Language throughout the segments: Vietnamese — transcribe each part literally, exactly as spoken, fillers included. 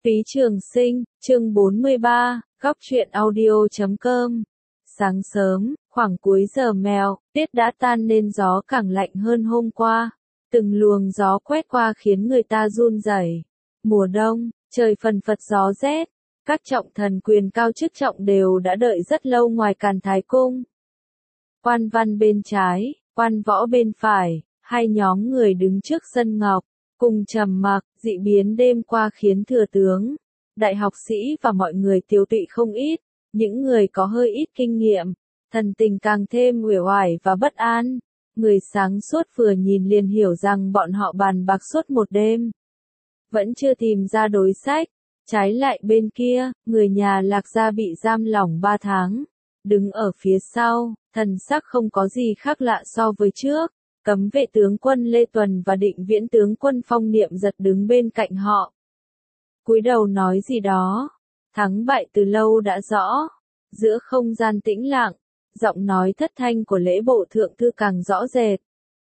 Phí Trường Sinh, chương bốn mươi ba, góc truyện audio chấm com. Sáng sớm, khoảng cuối giờ mèo, tiết đã tan nên gió càng lạnh hơn hôm qua. Từng luồng gió quét qua khiến người ta run rẩy. Mùa đông, trời phần phật gió rét. Các trọng thần quyền cao chức trọng đều đã đợi rất lâu ngoài Càn Thái Cung. Quan văn bên trái, quan võ bên phải, hai nhóm người đứng trước sân ngọc, cùng trầm mặc. Dị biến đêm qua khiến thừa tướng, đại học sĩ và mọi người tiêu tụy không ít. Những người có hơi ít kinh nghiệm, thần tình càng thêm uể oải và bất an. Người sáng suốt vừa nhìn liền hiểu rằng bọn họ bàn bạc suốt một đêm, vẫn chưa tìm ra đối sách. Trái lại bên kia, người nhà Lạc Gia bị giam lỏng ba tháng, đứng ở phía sau, thần sắc không có gì khác lạ so với trước. Cấm vệ tướng quân Lê Tuần và định viễn tướng quân Phong Niệm Giật đứng bên cạnh họ, cúi đầu nói gì đó. Thắng bại từ lâu đã rõ. Giữa không gian tĩnh lặng, giọng nói thất thanh của lễ bộ thượng thư càng rõ rệt.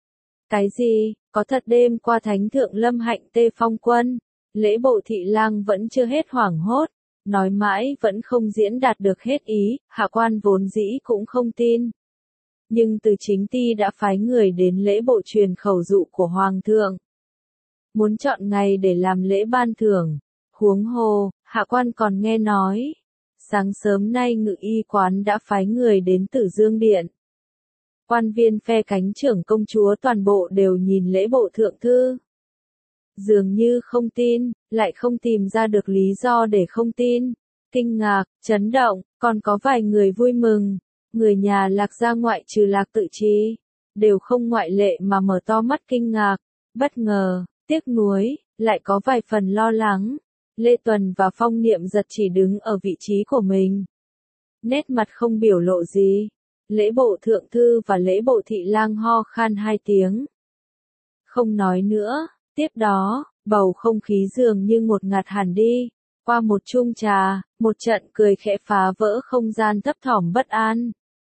Cái gì? Có thật đêm qua Thánh thượng lâm hạnh tê phong quân? Lễ bộ thị lang vẫn chưa hết hoảng hốt, nói mãi vẫn không diễn đạt được hết ý. Hạ quan vốn dĩ cũng không tin, nhưng từ chính ty đã phái người đến lễ bộ truyền khẩu dụ của hoàng thượng, muốn chọn ngày để làm lễ ban thưởng. Huống hồ, hạ quan còn nghe nói, sáng sớm nay ngự y quán đã phái người đến Tử Dương Điện. Quan viên phe cánh trưởng công chúa toàn bộ đều nhìn lễ bộ thượng thư, dường như không tin, lại không tìm ra được lý do để không tin. Kinh ngạc, chấn động, còn có vài người vui mừng. Người nhà Lạc Gia ngoại trừ Lạc Tự Trì, đều không ngoại lệ mà mở to mắt kinh ngạc, bất ngờ, tiếc nuối, lại có vài phần lo lắng. Lê Tuần và Phong Niệm Giật chỉ đứng ở vị trí của mình, nét mặt không biểu lộ gì. Lễ bộ thượng thư và lễ bộ thị lang ho khan hai tiếng, không nói nữa. Tiếp đó, bầu không khí dường như ngột ngạt hẳn đi. Qua một chung trà, một trận cười khẽ phá vỡ không gian thấp thỏm bất an.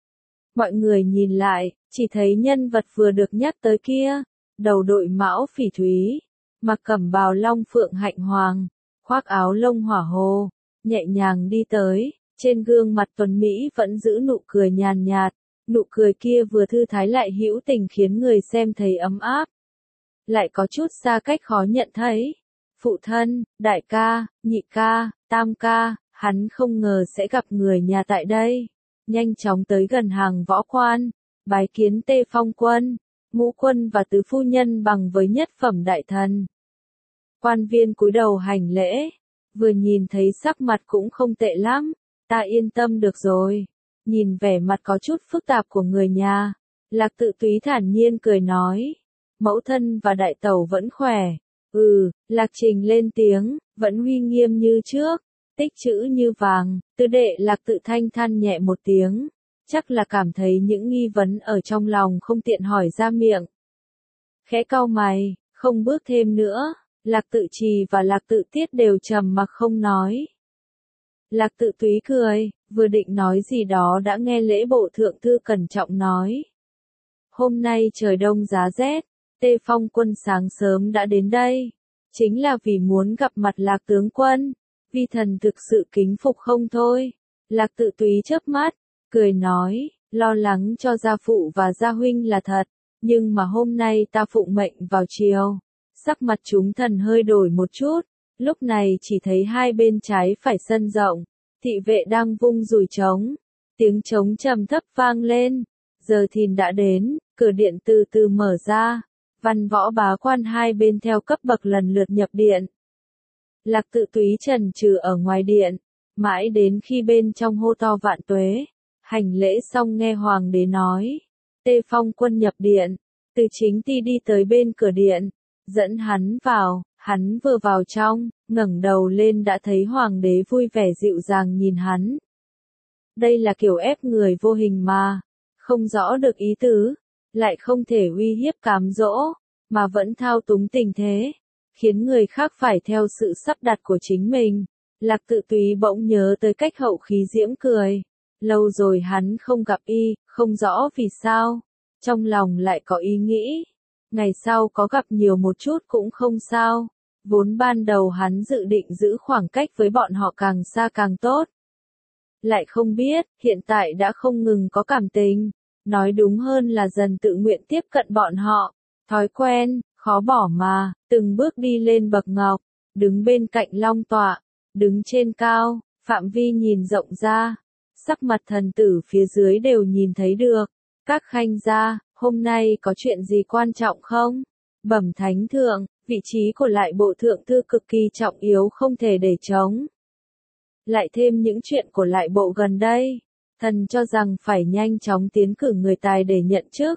Mọi người nhìn lại, chỉ thấy nhân vật vừa được nhắc tới kia, đầu đội mão phỉ thúy, mặc cẩm bào long phượng hạnh hoàng, khoác áo lông hỏa hồ, nhẹ nhàng đi tới. Trên gương mặt tuấn mỹ vẫn giữ nụ cười nhàn nhạt, nụ cười kia vừa thư thái lại hữu tình khiến người xem thấy ấm áp, lại có chút xa cách khó nhận thấy. Phụ thân, đại ca, nhị ca, tam ca, hắn không ngờ sẽ gặp người nhà tại đây. Nhanh chóng tới gần hàng võ quan, bái kiến Tê Phong quân, ngũ quân và tứ phu nhân bằng với nhất phẩm đại thần. Quan viên cúi đầu hành lễ, vừa nhìn thấy sắc mặt cũng không tệ lắm, ta yên tâm được rồi. Nhìn vẻ mặt có chút phức tạp của người nhà, Lạc Tự Túy thản nhiên cười nói, mẫu thân và đại tẩu vẫn khỏe. Ừ, Lạc Trình lên tiếng, vẫn uy nghiêm như trước, tích chữ như vàng. Tứ đệ Lạc Tự thanh than nhẹ một tiếng, chắc là cảm thấy những nghi vấn ở trong lòng không tiện hỏi ra miệng. Khẽ cau mày, không bước thêm nữa. Lạc Tự Trì và Lạc Tự Tiết đều trầm mặc không nói. Lạc Tự Túy cười, vừa định nói gì đó đã nghe lễ bộ thượng thư cẩn trọng nói. Hôm nay trời đông giá rét, Tê Phong quân sáng sớm đã đến đây, chính là vì muốn gặp mặt Lạc tướng quân. Vi thần thực sự kính phục không thôi. Lạc Tự Túy chớp mắt, cười nói, lo lắng cho gia phụ và gia huynh là thật, nhưng mà hôm nay ta phụng mệnh vào triều. Sắc mặt chúng thần hơi đổi một chút, lúc này chỉ thấy hai bên trái phải sân rộng, thị vệ đang vung dùi trống, tiếng trống trầm thấp vang lên. Giờ thìn đã đến, cửa điện từ từ mở ra, văn võ bá quan hai bên theo cấp bậc lần lượt nhập điện. Lạc Tự Túy trần trừ ở ngoài điện, mãi đến khi bên trong hô to vạn tuế. Hành lễ xong nghe hoàng đế nói, Tê Phong quân nhập điện. Từ chính ty đi tới bên cửa điện, dẫn hắn vào. Hắn vừa vào trong, ngẩng đầu lên đã thấy hoàng đế vui vẻ dịu dàng nhìn hắn. Đây là kiểu ép người vô hình mà, không rõ được ý tứ, lại không thể uy hiếp cám dỗ, mà vẫn thao túng tình thế, khiến người khác phải theo sự sắp đặt của chính mình. Lạc Tự Túy bỗng nhớ tới cách Hậu Khí Diễm cười. Lâu rồi hắn không gặp y, không rõ vì sao, trong lòng lại có ý nghĩ. Ngày sau có gặp nhiều một chút cũng không sao. Vốn ban đầu hắn dự định giữ khoảng cách với bọn họ càng xa càng tốt. Lại không biết, hiện tại đã không ngừng có cảm tình. Nói đúng hơn là dần tự nguyện tiếp cận bọn họ. Thói quen, khó bỏ mà, từng bước đi lên bậc ngọc, đứng bên cạnh long tọa, đứng trên cao, phạm vi nhìn rộng ra. Sắc mặt thần tử phía dưới đều nhìn thấy được. Các khanh gia, hôm nay có chuyện gì quan trọng không? Bẩm thánh thượng, vị trí của lại bộ thượng thư cực kỳ trọng yếu không thể để trống. Lại thêm những chuyện của lại bộ gần đây, thần cho rằng phải nhanh chóng tiến cử người tài để nhận chức.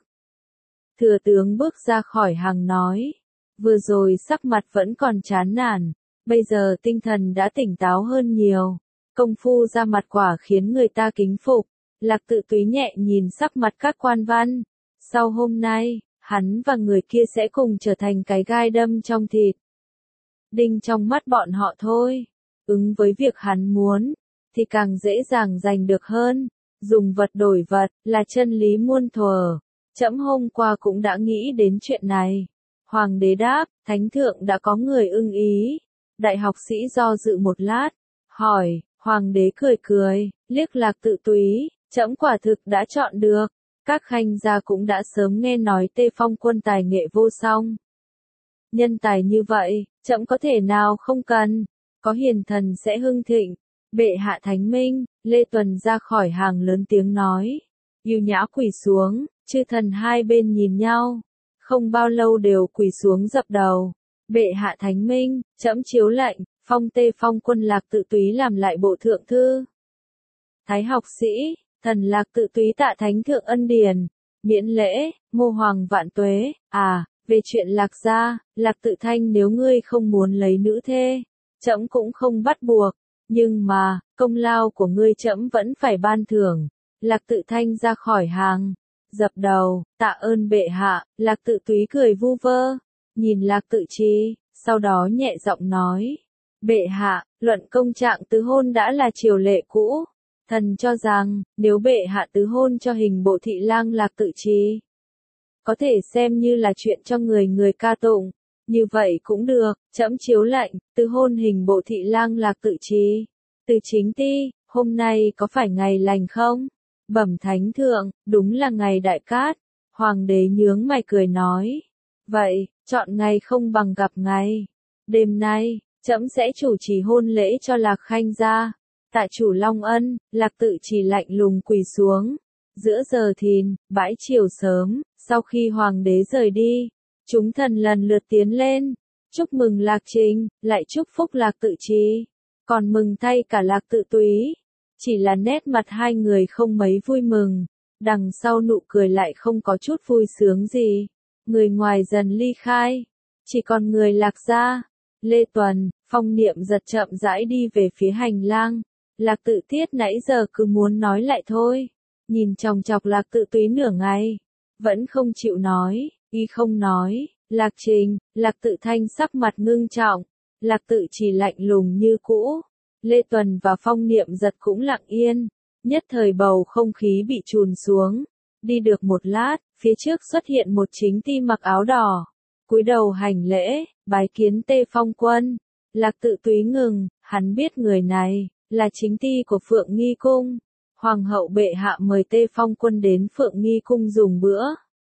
Thừa tướng bước ra khỏi hàng nói, vừa rồi sắc mặt vẫn còn chán nản, bây giờ tinh thần đã tỉnh táo hơn nhiều, công phu ra mặt quả khiến người ta kính phục. Lạc Tự Túy nhẹ nhìn sắc mặt các quan văn, sau hôm nay, hắn và người kia sẽ cùng trở thành cái gai đâm trong thịt. Đinh trong mắt bọn họ thôi, ứng với việc hắn muốn, thì càng dễ dàng giành được hơn, dùng vật đổi vật, là chân lý muôn thuở. Trẫm hôm qua cũng đã nghĩ đến chuyện này. Hoàng đế đáp, thánh thượng đã có người ưng ý. Đại học sĩ do dự một lát, hỏi, hoàng đế cười cười, liếc Lạc Tự Túy, trẫm quả thực đã chọn được. Các khanh gia cũng đã sớm nghe nói Tê Phong quân tài nghệ vô song. Nhân tài như vậy, trẫm có thể nào không cần, có hiền thần sẽ hưng thịnh. Bệ hạ thánh minh, Lê Tuần ra khỏi hàng lớn tiếng nói, yêu nhã quỳ xuống, chư thần hai bên nhìn nhau, không bao lâu đều quỳ xuống dập đầu. Bệ hạ thánh minh, trẫm chiếu lệnh, phong Tê Phong quân Lạc Tự Túy làm lại bộ thượng thư. Thái học sĩ, thần Lạc Tự Túy tạ thánh thượng ân điển, miễn lễ, ngô hoàng vạn tuế. À, về chuyện Lạc gia, Lạc Tự Thanh nếu ngươi không muốn lấy nữ thê, trẫm cũng không bắt buộc, nhưng mà, công lao của ngươi trẫm vẫn phải ban thưởng. Lạc Tự Thanh ra khỏi hàng, dập đầu, tạ ơn bệ hạ. Lạc Tự Túy cười vu vơ, nhìn Lạc Tự Trì, sau đó nhẹ giọng nói, bệ hạ, luận công trạng tứ hôn đã là triều lệ cũ. Thần cho rằng, nếu bệ hạ tứ hôn cho hình bộ thị lang Lạc Tự Trì, có thể xem như là chuyện cho người người ca tụng. Như vậy cũng được, trẫm chiếu lệnh, tứ hôn hình bộ thị lang Lạc Tự Trì. Từ Chính Ti, hôm nay có phải ngày lành không? Bẩm thánh thượng, đúng là ngày đại cát. Hoàng đế nhướng mày cười nói, vậy, chọn ngày không bằng gặp ngày. Đêm nay, trẫm sẽ chủ trì hôn lễ cho Lạc khanh gia. Tại chủ Long Ân, Lạc Tự Trì lạnh lùng quỳ xuống. Giữa giờ thìn, bãi chiều sớm, sau khi hoàng đế rời đi, chúng thần lần lượt tiến lên, chúc mừng Lạc Trình, lại chúc phúc Lạc Tự Trì, còn mừng thay cả Lạc Tự Túy. Chỉ là nét mặt hai người không mấy vui mừng, đằng sau nụ cười lại không có chút vui sướng gì. Người ngoài dần ly khai, chỉ còn người Lạc gia. Lê Tuần, Phong Niệm giật chậm rãi đi về phía hành lang. Lạc Tự Tiết nãy giờ cứ muốn nói lại thôi, nhìn chòng chọc Lạc Tự Túy nửa ngày, vẫn không chịu nói, y không nói. Lạc Trình, Lạc Tự Thanh sắc mặt ngưng trọng, Lạc Tự Trì lạnh lùng như cũ. Lê Tuần và Phong Niệm giật cũng lặng yên, nhất thời bầu không khí bị trùn xuống. Đi được một lát, phía trước xuất hiện một Chính Ti mặc áo đỏ, cúi đầu hành lễ, bái kiến Tê Phong quân. Lạc Tự Túy ngừng, hắn biết người này là Chính Ti của Phượng Nghi cung. Hoàng hậu bệ hạ mời Tê Phong quân đến Phượng Nghi cung dùng bữa.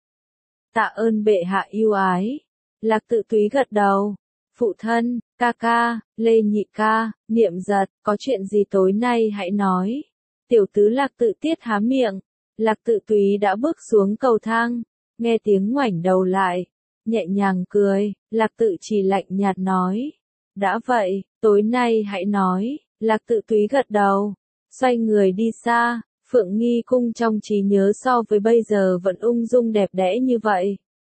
Tạ ơn bệ hạ yêu ái. Lạc Tự Túy gật đầu. Phụ thân, ca ca, Lê nhị ca, Niệm giật, có chuyện gì tối nay hãy nói. Tiểu tứ Lạc Tự Tiết há miệng. Lạc Tự Túy đã bước xuống cầu thang, nghe tiếng ngoảnh đầu lại, nhẹ nhàng cười. Lạc Tự Trì lạnh nhạt nói, đã vậy, tối nay hãy nói. Lạc Tự Túy gật đầu, xoay người đi xa. Phượng Nghi cung trong trí nhớ so với bây giờ vẫn ung dung đẹp đẽ như vậy.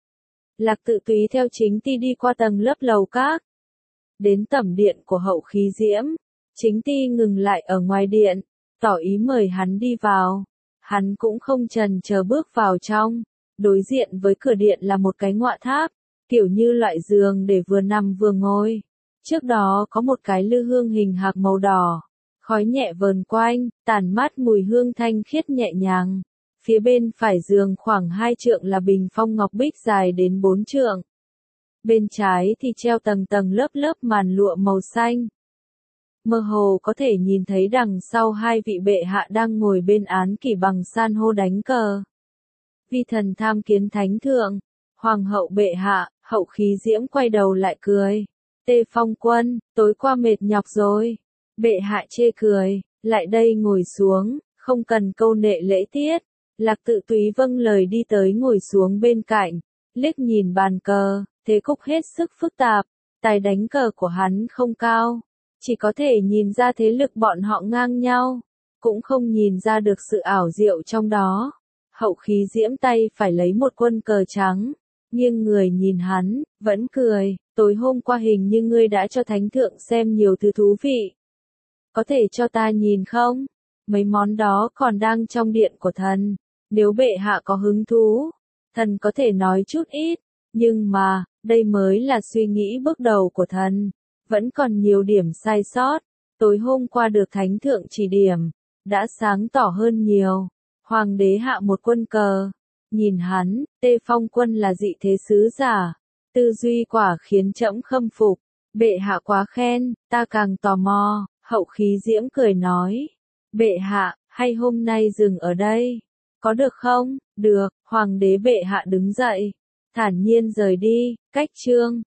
Lạc Tự Túy theo Chính Ti đi qua tầng lớp lầu các, đến tẩm điện của Hậu Khí Diễm. Chính Ti ngừng lại ở ngoài điện, tỏ ý mời hắn đi vào. Hắn cũng không chần chờ bước vào trong. Đối diện với cửa điện là một cái ngọa tháp, kiểu như loại giường để vừa nằm vừa ngồi. Trước đó có một cái lư hương hình hạc màu đỏ, khói nhẹ vờn quanh, tản mát mùi hương thanh khiết nhẹ nhàng. Phía bên phải giường khoảng hai trượng là bình phong ngọc bích dài đến bốn trượng. bên trái thì treo tầng tầng lớp lớp màn lụa màu xanh. Mơ hồ có thể nhìn thấy đằng sau hai vị bệ hạ đang ngồi bên án kỷ bằng san hô đánh cờ. Vi thần tham kiến thánh thượng, hoàng hậu bệ hạ, Hậu Khí Diễm quay đầu lại cười. Tê Phong Quân, tối qua mệt nhọc rồi. Bệ hạ chê cười, lại đây ngồi xuống, không cần câu nệ lễ tiết. Lạc Tự Túy vâng lời đi tới ngồi xuống bên cạnh, liếc nhìn bàn cờ, thế cục hết sức phức tạp, tài đánh cờ của hắn không cao, chỉ có thể nhìn ra thế lực bọn họ ngang nhau, cũng không nhìn ra được sự ảo diệu trong đó. Hậu Khí Diễm tay phải lấy một quân cờ trắng, nghiêng người nhìn hắn, vẫn cười, tối hôm qua hình như ngươi đã cho thánh thượng xem nhiều thứ thú vị. Có thể cho ta nhìn không? Mấy món đó còn đang trong điện của thần, nếu bệ hạ có hứng thú, thần có thể nói chút ít, nhưng mà, đây mới là suy nghĩ bước đầu của thần, vẫn còn nhiều điểm sai sót, tối hôm qua được thánh thượng chỉ điểm, đã sáng tỏ hơn nhiều. Hoàng đế hạ một quân cờ, nhìn hắn, Tê Phong Quân là dị thế sứ giả, tư duy quả khiến trẫm khâm phục, bệ hạ quá khen, ta càng tò mò. Hậu Khí Diễm cười nói, bệ hạ, hay hôm nay dừng ở đây, có được không? Được, hoàng đế bệ hạ đứng dậy, thản nhiên rời đi, cách chương.